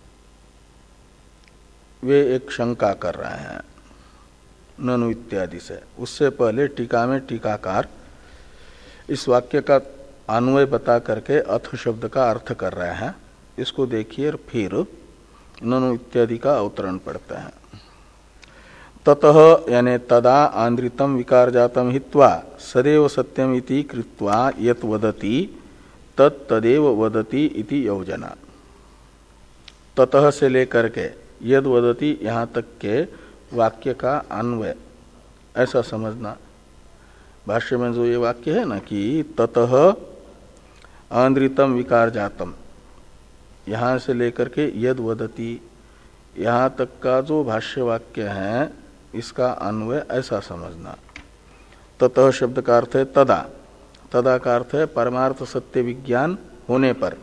वे एक शंका कर रहे हैं ननु इत्यादि से। उससे पहले टीका में टीकाकार इस वाक्य का अन्वय बता करके अथ शब्द का अर्थ कर रहे हैं। इसको देखिए और फिर ननु इत्यादि का अवतरण पढ़ते हैं। ततः यानी तदा आंद्रितम विकार जातम हित्वा सदैव सत्यम इति कृत्वा यत वदति तत्तदेव वदति इति योजना। ततः से लेकर के यद वदति यहाँ तक के वाक्य का अन्वय ऐसा समझना। भाष्य में जो ये वाक्य है ना कि ततः आंद्रितम विकार जातम, यहाँ से लेकर के यद वदति यहाँ तक का जो भाष्य वाक्य है इसका अन्वय ऐसा समझना। ततः शब्द का अर्थ है तदा, तदा का अर्थ है परमार्थ सत्य विज्ञान होने पर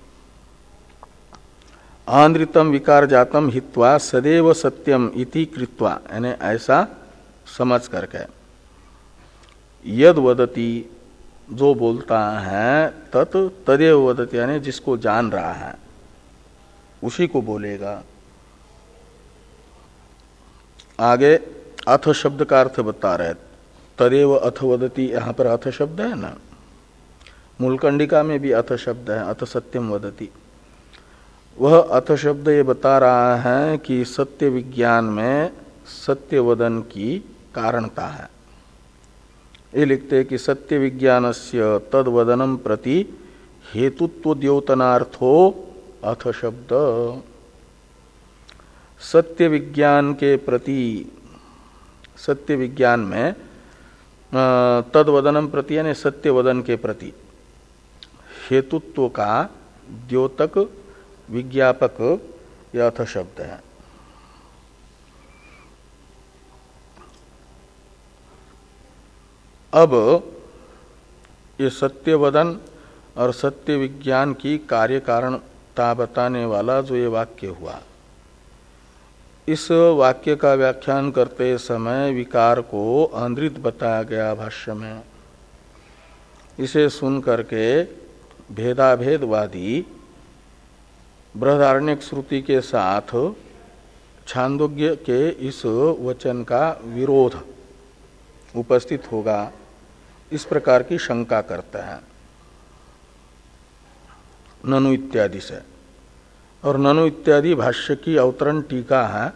आंद्रितम विकार जातम हित्वा सदैव सत्यम इति कृत्वा, यानी ऐसा समझ करके, यद वदति जो बोलता है, तत् तदेव वदति यानी जिसको जान रहा है उसी को बोलेगा। आगे अथ शब्द का अर्थ बता रहे, तदेव अथ वदति, यहां पर अथ शब्द है ना, मूलकंडिका में भी अथ शब्द है, अथ सत्यम वदति। वह अथ शब्द ये बता रहा है कि सत्य विज्ञान में सत्य वदन की कारणता है। ये लिखते हैं कि सत्य विज्ञानस्य तद्वदनम प्रति हेतुत्व द्योतनार्थो अथ शब्द। सत्य विज्ञान के प्रति, सत्य विज्ञान में तद्वदनम प्रति यानी सत्य वदन के प्रति हेतुत्व का द्योतक विज्ञापक यह अथ शब्द है। अब ये सत्य वदन और सत्य विज्ञान की कार्य कारणता बताने वाला जो ये वाक्य हुआ, इस वाक्य का व्याख्यान करते समय विकार को आंद्रित बताया गया भाष्य में। इसे सुन करके भेदाभेदवादी बृहदारण्यक श्रुति के साथ छांदोग्य के इस वचन का विरोध उपस्थित होगा, इस प्रकार की शंका करता है ननु इत्यादि से। और ननु इत्यादि भाष्य की अवतरण टीका है,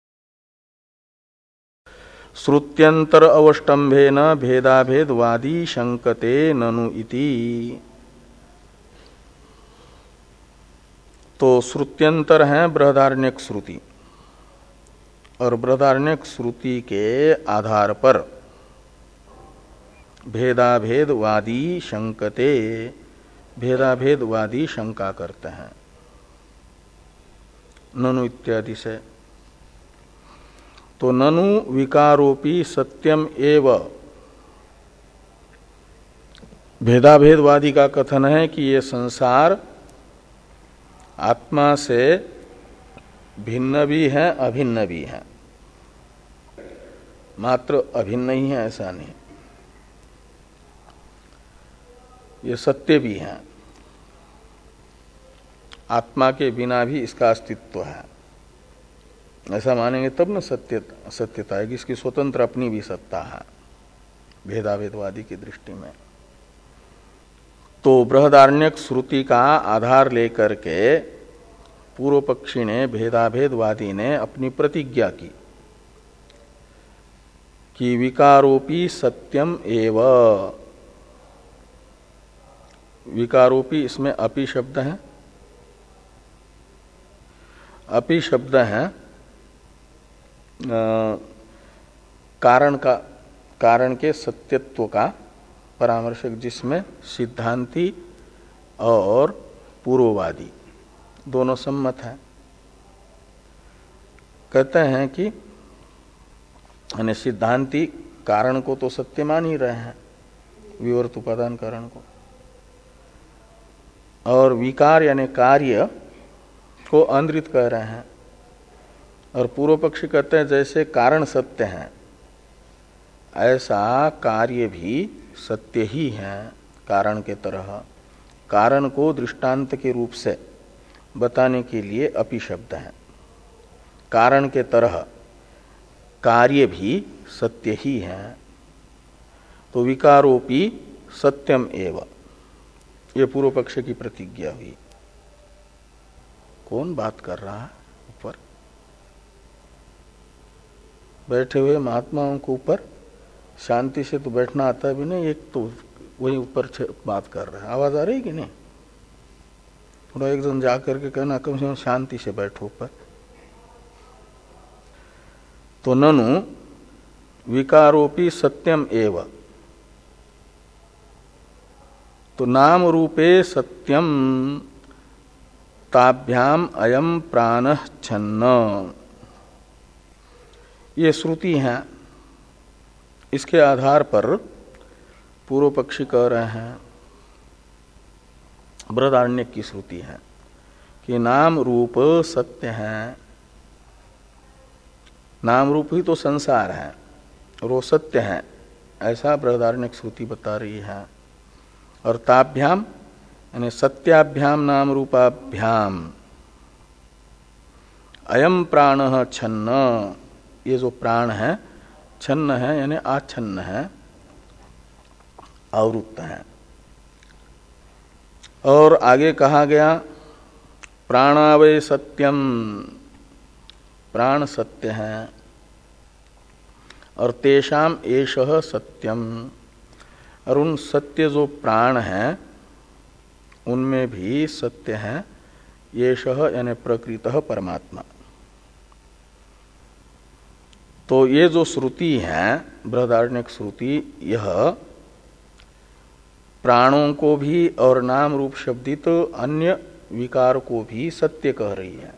श्रुत्यंतर अवष्टंभेन भेदाभेदवादी शंकते ननु इति। तो श्रुत्यंतर है बृहदारण्यक श्रुति, और बृहदारण्यक श्रुति के आधार पर भेदाभेदवादी शंकते, भेदाभेदवादी शंका करते हैं ननु इत्यादि से। तो ननु विकारोपि सत्यम एव, भेदाभेदवादी का कथन है कि ये संसार आत्मा से भिन्न भी है अभिन्न भी है, मात्र अभिन्न ही है ऐसा नहीं, ये सत्य भी है, आत्मा के बिना भी इसका अस्तित्व है। ऐसा मानेंगे तब न सत्य सत्यता है कि इसकी स्वतंत्र अपनी भी सत्ता है भेदाभेदवादी की दृष्टि में। तो बृहदारण्यक श्रुति का आधार लेकर के पूर्व पक्षी ने, भेदाभेदवादी ने अपनी प्रतिज्ञा की कि विकारोपि सत्यम एव। विकारोपि इसमें अपि शब्द है, अपि शब्द है कारण का, कारण के सत्यत्व का परामर्शक, जिसमें सिद्धांती और पूर्ववादी दोनों सम्मत हैं। कहते हैं कि यानी सिद्धांती कारण को तो सत्य मान ही रहे हैं, विवर्त उपादान कारण को, और विकार यानी कार्य को आंद्रित कह रहे हैं। और पूर्व पक्षी कहते हैं जैसे कारण सत्य हैं, ऐसा कार्य भी सत्य ही है कारण के तरह। कारण को दृष्टांत के रूप से बताने के लिए अपि शब्द है। कारण के तरह कार्य भी सत्य ही है। तो विकारोपि सत्यम एव, ये पूर्व पक्ष की प्रतिज्ञा हुई। कौन बात कर रहा है ऊपर? बैठे हुए महात्माओं को ऊपर शांति से तो बैठना आता भी नहीं, एक तो वही ऊपर बात कर रहा है। आवाज आ रही कि नहीं? थोड़ा एक जन जा करके कहना कम से कम शांति से बैठो ऊपर। तो ननु विकारोपि सत्यम एव, तो नाम रूपे सत्यम ताभ्याम अयम प्राणः छन्न, ये श्रुति है। इसके आधार पर पूर्व पक्षी कह रहे हैं, बृहदारण्यक की श्रुति है कि नाम रूप सत्य है, नाम रूप ही तो संसार है और वो सत्य है, ऐसा बृहदारण्यक श्रुति बता रही है। और ताभ्याम यानी सत्याभ्याम नाम रूपाभ्याम अयम प्राण छन्न, ये जो प्राण है छन्न है यानी आच्छन्न है, आवृत्त है। और आगे कहा गया प्राणावय सत्यम, प्राण सत्य है और तेषाम एषः सत्यम, और उन सत्य जो प्राण है उनमें भी सत्य है येषः यानी प्रकृतः परमात्मा। तो ये जो श्रुति है बृहदारण्यक श्रुति, यह प्राणों को भी और नाम रूप शब्दित तो अन्य विकार को भी सत्य कह रही है।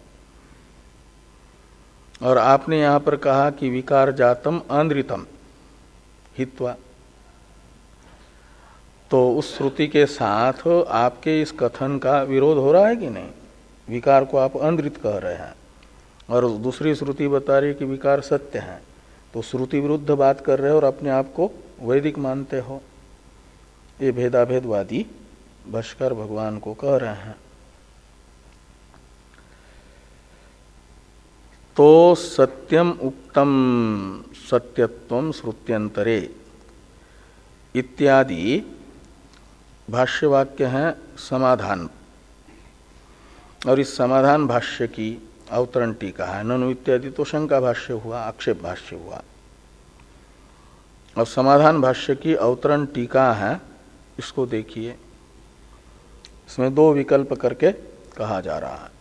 और आपने यहां पर कहा कि विकार जातम अनृतम हित्वा, तो उस श्रुति के साथ आपके इस कथन का विरोध हो रहा है कि नहीं? विकार को आप अनृत कह रहे हैं और दूसरी श्रुति बता रही है कि विकार सत्य है, तो श्रुति विरुद्ध बात कर रहे हो और अपने आप को वैदिक मानते हो। ये भेदाभेदवादी भाष्कर भगवान को कह रहे हैं। तो सत्यम उक्तम सत्यत्वम श्रुत्यंतरे इत्यादि भाष्य वाक्य हैं समाधान, और इस समाधान भाष्य की अवतरण टीका है। ननु इत्यादि तो शंका भाष्य हुआ, आक्षेप भाष्य हुआ, और समाधान भाष्य की अवतरण टीका है। इसको देखिए, इसमें दो विकल्प करके कहा जा रहा है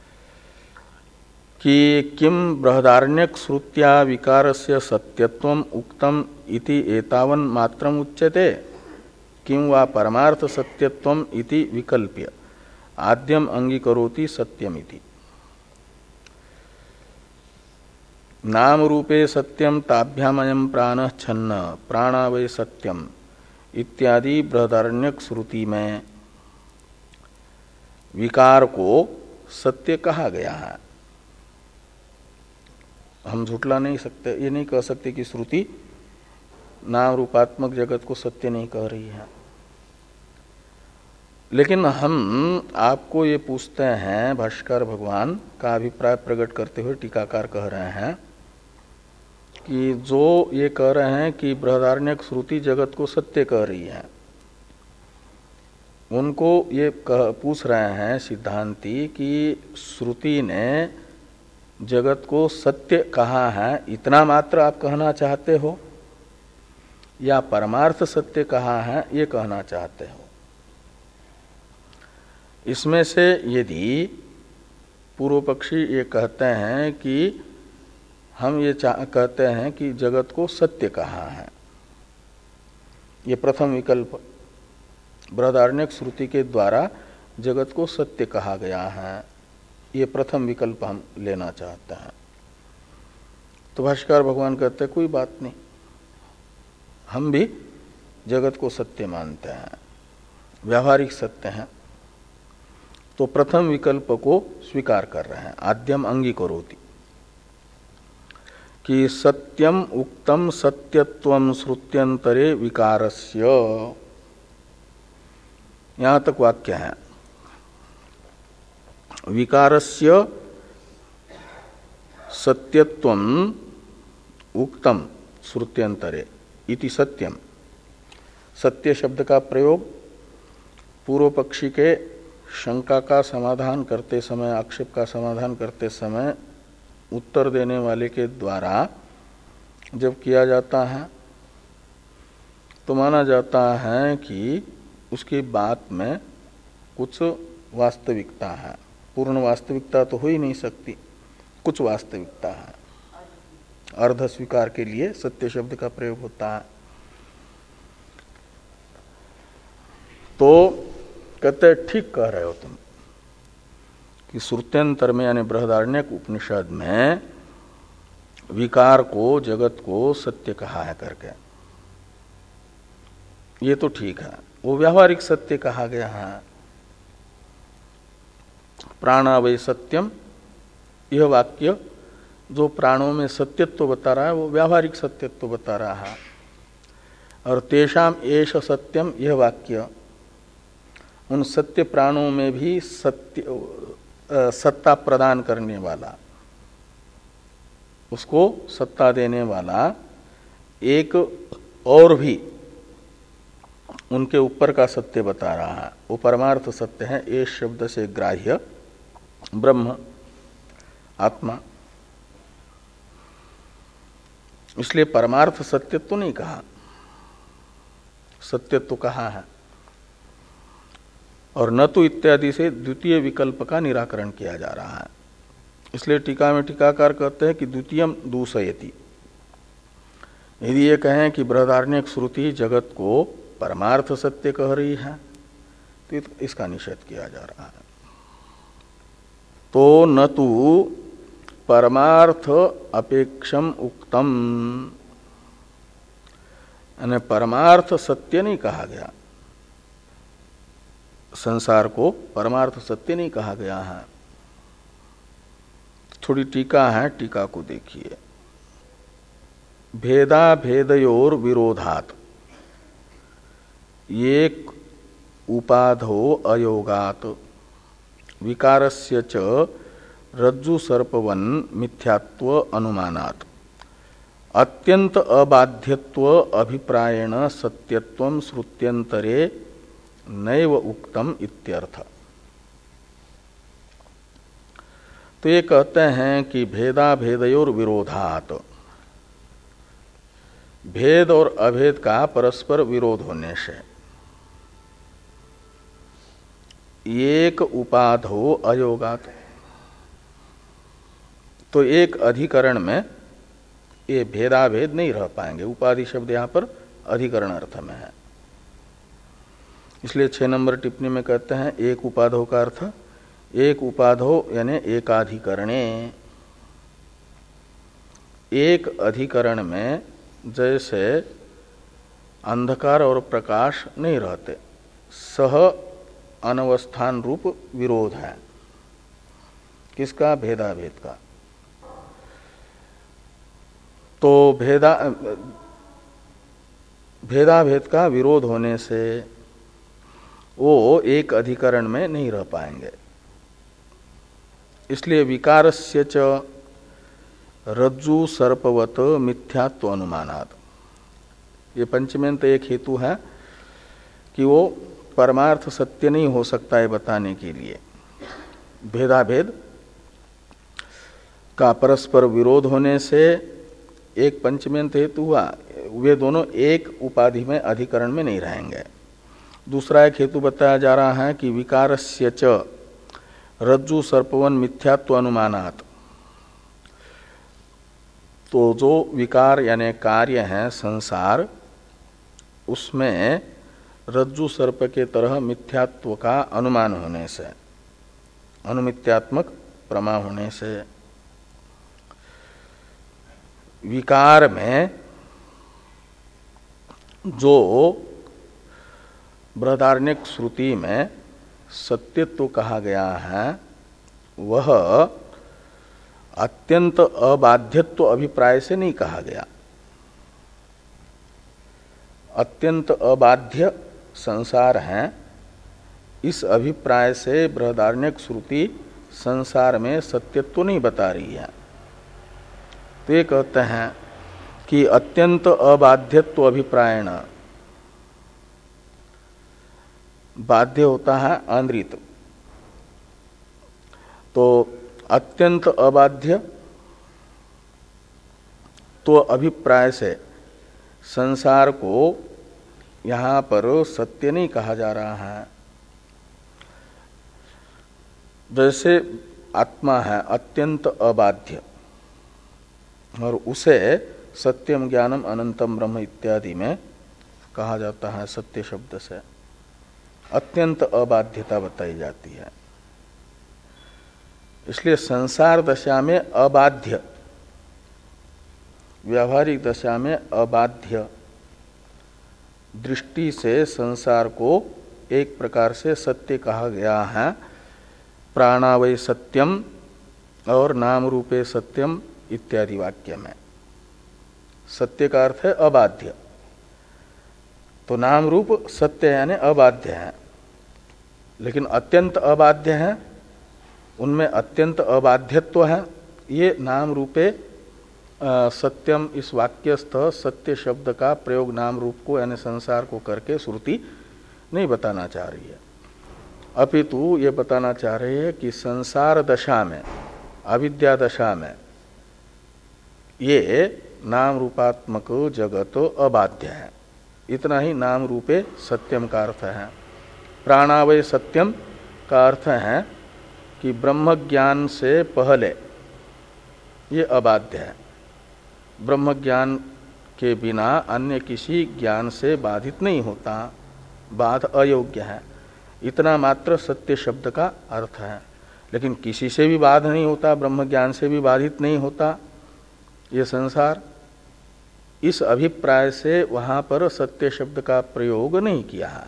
कि किम बृहदारण्यक श्रुत्या विकारस्य सत्यत्वम उक्तम इति एतावन मात्रम उच्यते, किं वा परमार्थ सत्यत्वम इति विकल्प्य आद्यम अंगीकरोति सत्यमिति। नाम रूपे सत्यम ताभ्यामयम प्राण छन्न प्राणा वै सत्यम इत्यादि बृहदारण्यक श्रुति में विकार को सत्य कहा गया है। हम झूठला नहीं सकते, ये नहीं कह सकते कि श्रुति नाम रूपात्मक जगत को सत्य नहीं कह रही है। लेकिन हम आपको ये पूछते हैं, भाष्कर भगवान का अभिप्राय प्रकट करते हुए टीकाकार कह रहे हैं कि जो ये कह रहे हैं कि बृहदारण्यक श्रुति जगत को सत्य कह रही है, उनको ये कह, पूछ रहे हैं सिद्धांती कि श्रुति ने जगत को सत्य कहा है, इतना मात्र आप कहना चाहते हो या परमार्थ सत्य कहा है ये कहना चाहते हो? इसमें से यदि पूर्व पक्षी ये कहते हैं कि हम ये कहते हैं कि जगत को सत्य कहा है, ये प्रथम विकल्प, बृहदारण्यक श्रुति के द्वारा जगत को सत्य कहा गया है, ये प्रथम विकल्प हम लेना चाहते हैं। तो भाष्यकार भगवान कहते हैं कोई बात नहीं, हम भी जगत को सत्य मानते हैं, व्यावहारिक सत्य हैं। तो प्रथम विकल्प को स्वीकार कर रहे हैं, आद्यम अंगीकरोति, कि सत्यम उक्तम सत्यत्वम श्रुत्यंतरे विकारस्य, यहां तक वाक्य है। विकारस्य सत्यत्वम उक्तम श्रुत्यंतरे इति सत्यम, सत्य शब्द का प्रयोग पूर्व पक्षी के शंका का समाधान करते समय, आक्षेप का समाधान करते समय उत्तर देने वाले के द्वारा जब किया जाता है तो माना जाता है कि उसकी बात में कुछ वास्तविकता है। पूर्ण वास्तविकता तो हो ही नहीं सकती, कुछ वास्तविकता है। अर्ध स्वीकार के लिए सत्य शब्द का प्रयोग होता है। तो कहते ठीक कह रहे हो तुम कि श्रुत्यंतर में यानी बृहदारण्यक उपनिषद में विकार को, जगत को सत्य कहा है करके। ये तो ठीक है, वो व्यावहारिक सत्य कहा गया है। प्राणा वै सत्यम, यह वाक्य जो प्राणों में सत्यत्व बता रहा है वो व्यावहारिक सत्यत्व बता रहा है। और तेषाम एष सत्यम, यह वाक्य उन सत्य प्राणों में भी सत्य सत्ता प्रदान करने वाला, उसको सत्ता देने वाला एक और भी उनके ऊपर का सत्य बता रहा है। वो परमार्थ सत्य है, ये शब्द से ग्राह्य ब्रह्म आत्मा। इसलिए परमार्थ सत्य तो नहीं कहा, सत्य तो कहा है। और न तो इत्यादि से द्वितीय विकल्प का निराकरण किया जा रहा है। इसलिए टीका में टीकाकार कहते हैं कि द्वितीयम दूषयति। यदि ये कहें कि बृहदारण्यक श्रुति जगत को परमार्थ सत्य कह रही है तो इसका निषेध किया जा रहा है। तो न तो परमार्थ अपेक्षम उक्तम, यानी परमार्थ सत्य नहीं कहा गया, संसार को परमार्थ सत्य नहीं कहा गया है। थोड़ी टीका है, टीका को देखिए। भेदा भेदयोर विरोधात एक उपाधो अयोगात विकारस्य च रज्जु सर्पवन मिथ्यात्व अनुमानात् अत्यंत अबाध्यत्व अभिप्रायेण सत्यत्वं श्रुत्यंतरे नैव उक्तम इत्यर्थ। तो ये कहते हैं कि भेदा भेदयोर विरोधात, भेद और अभेद का परस्पर विरोध होने से एक उपाधो अयोगात, तो एक अधिकरण में ये भेदाभेद नहीं रह पाएंगे। उपाधि शब्द यहां पर अधिकरण अर्थ में है। इसलिए छह नंबर टिप्पणी में कहते हैं एक उपाधो का अर्थ एक उपाधो यानी एकाधिकरणे। एक अधिकरण में जैसे अंधकार और प्रकाश नहीं रहते, सह अनवस्थान रूप विरोध है। किसका? भेदाभेद का। तो भेदा भेदाभेद का विरोध होने से वो एक अधिकरण में नहीं रह पाएंगे। इसलिए विकारस्य च रज्जु सर्पवत मिथ्यात्व अनुमानात्, ये पंचमेंत एक हेतु है कि वो परमार्थ सत्य नहीं हो सकता है बताने के लिए। भेदाभेद का परस्पर विरोध होने से एक पंचमेंत हेतु हुआ, वे दोनों एक उपाधि में अधिकरण में नहीं रहेंगे। दूसरा एक हेतु बताया जा रहा है कि विकारस्य च रज्जु सर्पवन मिथ्यात्व अनुमानात्, तो जो विकार यानी कार्य है संसार, उसमें रज्जु सर्प के तरह मिथ्यात्व का अनुमान होने से, अनुमित्यात्मक प्रमा होने से, विकार में जो बृहदारण्यक श्रुति में सत्यत्व कहा गया है वह अत्यंत अबाध्यत्व अभिप्राय से नहीं कहा गया। अत्यंत अबाध्य संसार है, इस अभिप्राय से बृहदारण्यक श्रुति संसार में सत्यत्व नहीं बता रही है। तो ये कहते हैं कि अत्यंत अबाध्यत्व अभिप्रायण, बाध्य होता है आंद्रित, तो अत्यंत अबाध्य तो अभिप्राय से संसार को यहाँ पर सत्य नहीं कहा जा रहा है। जैसे आत्मा है अत्यंत अबाध्य और उसे सत्यम ज्ञानम अनंतम ब्रह्म इत्यादि में कहा जाता है, सत्य शब्द से अत्यंत अबाध्यता बताई जाती है। इसलिए संसार दशा में अबाध्य, व्यावहारिक दशा में अबाध्य दृष्टि से संसार को एक प्रकार से सत्य कहा गया है, प्राणावय सत्यम और नाम रूपे सत्यम इत्यादि वाक्य में। सत्य का अर्थ है अबाध्य, तो नाम रूप सत्य यानी अबाध्य है, लेकिन अत्यंत अबाध्य है, उनमें अत्यंत अबाध्यत्व है। ये नाम रूपे सत्यम इस वाक्यस्थ सत्य शब्द का प्रयोग नाम रूप को यानी संसार को करके श्रुति नहीं बताना चाह रही है, अपितु ये बताना चाह रही है कि संसार दशा में, अविद्या दशा में ये नाम रूपात्मक जगत अबाध्य है। इतना ही नाम रूपे सत्यम का अर्थ है। प्राणावय सत्यम का अर्थ है कि ब्रह्म ज्ञान से पहले ये अबाध्य है, ब्रह्म ज्ञान के बिना अन्य किसी ज्ञान से बाधित नहीं होता, बाध अयोग्य है। इतना मात्र सत्य शब्द का अर्थ है, लेकिन किसी से भी बाध नहीं होता, ब्रह्म ज्ञान से भी बाधित नहीं होता ये संसार। इस अभिप्राय से वहां पर सत्य शब्द का प्रयोग नहीं किया है।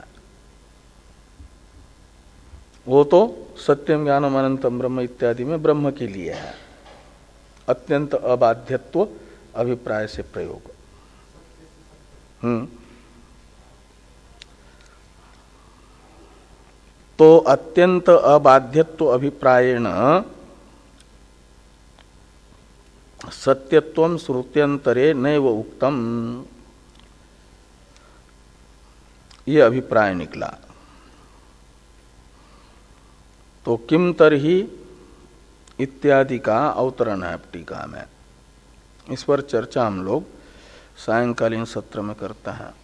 वो तो सत्यम ज्ञानम अनंतम ब्रह्म इत्यादि में ब्रह्म के लिए है, अत्यंत अबाध्यत्व अभिप्राय से प्रयोग। हम्म तो अत्यंत अबाध्यत्व अभिप्रायेण सत्यत्वं श्रुत्यंतरे नैव उक्तम, ये अभिप्राय निकला। तो किम तरही इत्यादि का अवतरण है टीका में। इस पर चर्चा हम लोग सायंकालीन सत्र में करते हैं।